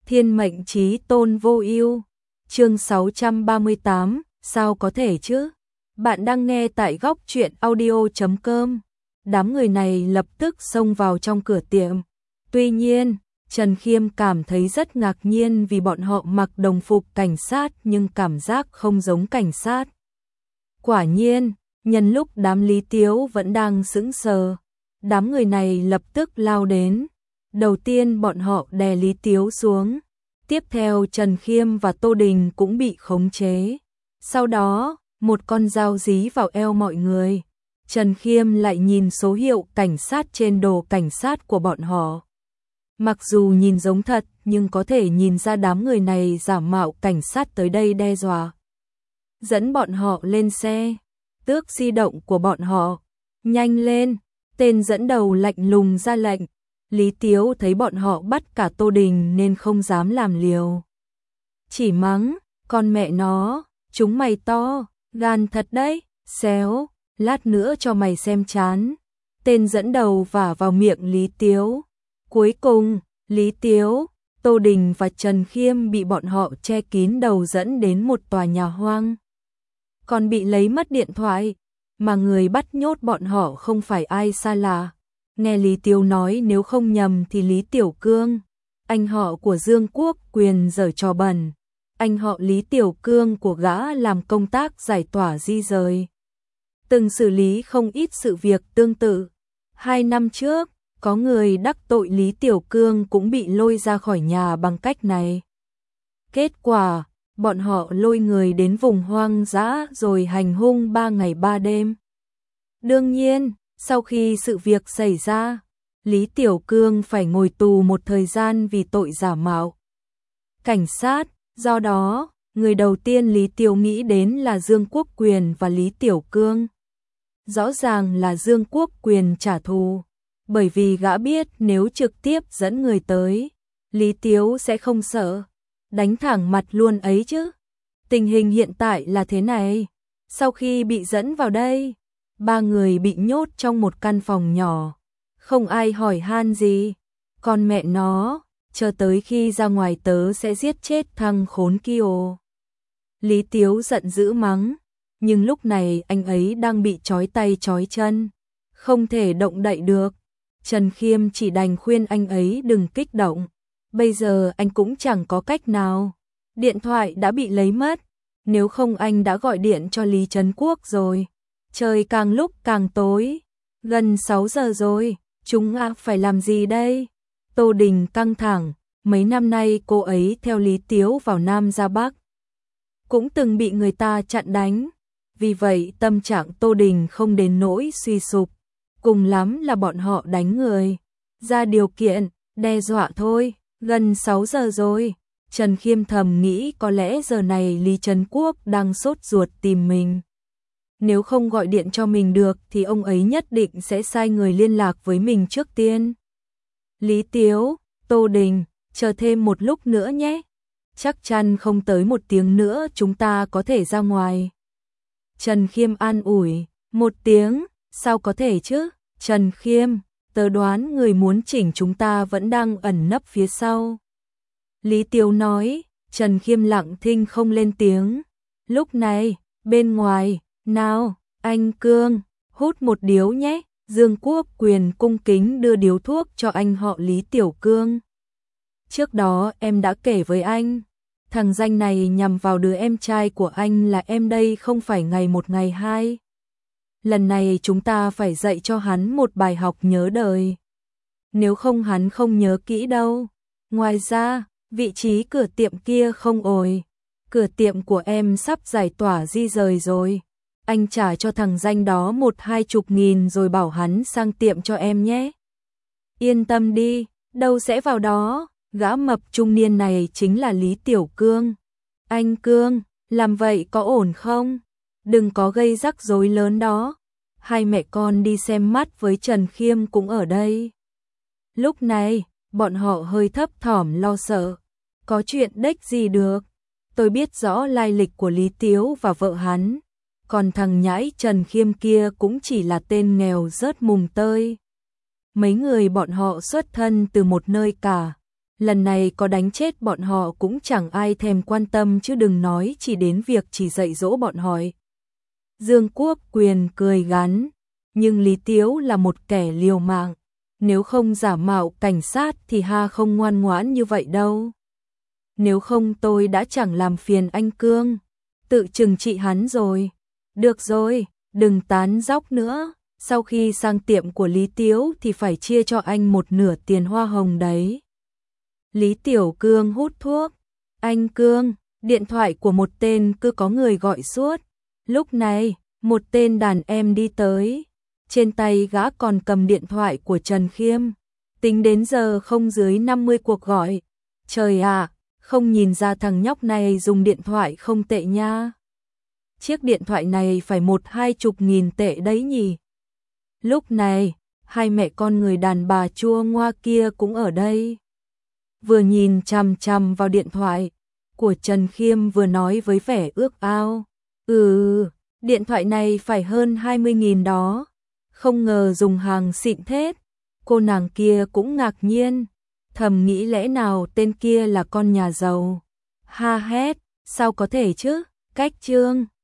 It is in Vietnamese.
Thiên mệnh chí tôn vô ưu. Chương 638, sao có thể chứ? Bạn đang nghe tại góc truyện audio.com. Đám người này lập tức xông vào trong cửa tiệm. Tuy nhiên, Trần Khiêm cảm thấy rất ngạc nhiên vì bọn họ mặc đồng phục cảnh sát nhưng cảm giác không giống cảnh sát. Quả nhiên, nhân lúc đám Lý Tiếu vẫn đang sững sờ, đám người này lập tức lao đến. Đầu tiên bọn họ đè Lý Tiếu xuống, tiếp theo Trần Khiêm và Tô Đình cũng bị khống chế. Sau đó, một con dao dí vào eo mọi người. Trần Khiêm lại nhìn số hiệu cảnh sát trên đồ cảnh sát của bọn họ. Mặc dù nhìn giống thật nhưng có thể nhìn ra đám người này giả mạo cảnh sát tới đây đe dọa. Dẫn bọn họ lên xe, tước di động của bọn họ. Nhanh lên, tên dẫn đầu lạnh lùng ra lệnh. Lý Tiếu thấy bọn họ bắt cả Tô Đình nên không dám làm liều. Chỉ mắng, con mẹ nó, chúng mày to, gan thật đấy, xéo, lát nữa cho mày xem chán. Tên dẫn đầu vả vào miệng Lý Tiếu. Cuối cùng, Lý Tiếu, Tô Đình và Trần Khiêm bị bọn họ che kín đầu dẫn đến một tòa nhà hoang. Còn bị lấy mất điện thoại, mà người bắt nhốt bọn họ không phải ai xa lạ. Nghe Lý Tiếu nói nếu không nhầm thì Lý Tiểu Cương, anh họ của Dương Quốc Quyền giở trò bẩn. Anh họ Lý Tiểu Cương của gã làm công tác giải tỏa di rời. Từng xử lý không ít sự việc tương tự. 2 năm trước, có người đắc tội Lý Tiểu Cương cũng bị lôi ra khỏi nhà bằng cách này. Kết quả, bọn họ lôi người đến vùng hoang dã rồi hành hung 3 ngày 3 đêm. Đương nhiên, sau khi sự việc xảy ra, Lý Tiểu Cương phải ngồi tù một thời gian vì tội giả mạo cảnh sát. Do đó, người đầu tiên Lý Tiếu nghĩ đến là Dương Quốc Quyền và Lý Tiểu Cương. Rõ ràng là Dương Quốc Quyền trả thù, bởi vì gã biết nếu trực tiếp dẫn người tới, Lý Tiếu sẽ không sợ, đánh thẳng mặt luôn ấy chứ. Tình hình hiện tại là thế này, sau khi bị dẫn vào đây, 3 người bị nhốt trong một căn phòng nhỏ, không ai hỏi han gì. Con mẹ nó, chờ tới khi ra ngoài tớ sẽ giết chết thằng khốn kia. Lý Tiếu giận dữ mắng, nhưng lúc này anh ấy đang bị trói tay trói chân, không thể động đậy được. Trần Khiêm chỉ đành khuyên anh ấy đừng kích động, bây giờ anh cũng chẳng có cách nào. Điện thoại đã bị lấy mất, nếu không anh đã gọi điện cho Lý Trấn Quốc rồi. Trời càng lúc càng tối, gần 6 giờ rồi, chúng phải làm gì đây? Tô Đình căng thẳng, mấy năm nay cô ấy theo Lý Tiếu vào Nam ra Bắc, cũng từng bị người ta chặn đánh, vì vậy tâm trạng Tô Đình không đến nỗi suy sụp, cùng lắm là bọn họ đánh người, ra điều kiện, đe dọa thôi. Gần 6 giờ rồi, Trần Khiêm thầm nghĩ có lẽ giờ này Lý Trấn Quốc đang sốt ruột tìm mình. Nếu không gọi điện cho mình được thì ông ấy nhất định sẽ sai người liên lạc với mình trước tiên. Lý Tiếu, Tô Đình, chờ thêm một lúc nữa nhé. Chắc chắn không tới 1 tiếng nữa chúng ta có thể ra ngoài. Trần Khiêm an ủi, 1 tiếng, sao có thể chứ? Trần Khiêm, tớ đoán người muốn chỉnh chúng ta vẫn đang ẩn nấp phía sau. Lý Tiếu nói. Trần Khiêm lặng thinh không lên tiếng. Lúc này, bên ngoài, nào, anh Cương, hút một điếu nhé. Dương Quốc Quyền cung kính đưa điếu thuốc cho anh họ Lý Tiểu Cương. Trước đó em đã kể với anh, thằng danh này nhằm vào đứa em trai của anh là em đây không phải ngày 1 ngày 2. Lần này chúng ta phải dạy cho hắn một bài học nhớ đời. Nếu không hắn không nhớ kỹ đâu. Ngoài ra, vị trí cửa tiệm kia không ồi. Cửa tiệm của em sắp giải tỏa di rời rồi. Anh trả cho thằng danh đó 1-20 nghìn rồi bảo hắn sang tiệm cho em nhé. Yên tâm đi, đâu sẽ vào đó. Gã mập trung niên này chính là Lý Tiểu Cương. Anh Cương, làm vậy có ổn không? Đừng có gây rắc rối lớn đó. Hai mẹ con đi xem mắt với Trần Khiêm cũng ở đây. Lúc này, bọn họ hơi thấp thỏm lo sợ. Có chuyện đếch gì được. Tôi biết rõ lai lịch của Lý Tiếu và vợ hắn. Còn thằng nhãi Trần Khiêm kia cũng chỉ là tên nghèo rớt mùng tơi. Mấy người bọn họ xuất thân từ một nơi cả. lần này có đánh chết bọn họ cũng chẳng ai thèm quan tâm chứ đừng nói chỉ đến việc chỉ dạy dỗ bọn họ. Dương Quốc Quyền cười gắn, nhưng Lý Tiếu là một kẻ liều mạng, nếu không giả mạo cảnh sát thì ha không ngoan ngoãn như vậy đâu. Nếu không tôi đã chẳng làm phiền anh Cương, tự trừng trị hắn rồi. Được rồi, đừng tán dóc nữa, sau khi sang tiệm của Lý Tiếu thì phải chia cho anh một nửa tiền hoa hồng đấy. Lý Tiểu Cương hút thuốc. Anh Cương, điện thoại của một tên cứ có người gọi suốt. Lúc này, một tên đàn em đi tới. Trên tay gã còn cầm điện thoại của Trần Khiêm. Tính đến giờ không dưới 50 cuộc gọi. Trời ạ, không nhìn ra thằng nhóc này dùng điện thoại không tệ nha. Chiếc điện thoại này phải 1-20 nghìn tệ đấy nhỉ. Lúc này, hai mẹ con người đàn bà chua ngoa kia cũng ở đây. Vừa nhìn chằm chằm vào điện thoại của Trần Khiêm vừa nói với vẻ ước ao. Điện thoại này phải hơn 20.000 đó. Không ngờ dùng hàng xịn thế. Cô nàng kia cũng ngạc nhiên, thầm nghĩ lẽ nào tên kia là con nhà giàu. Ha hét, sao có thể chứ, cách Trương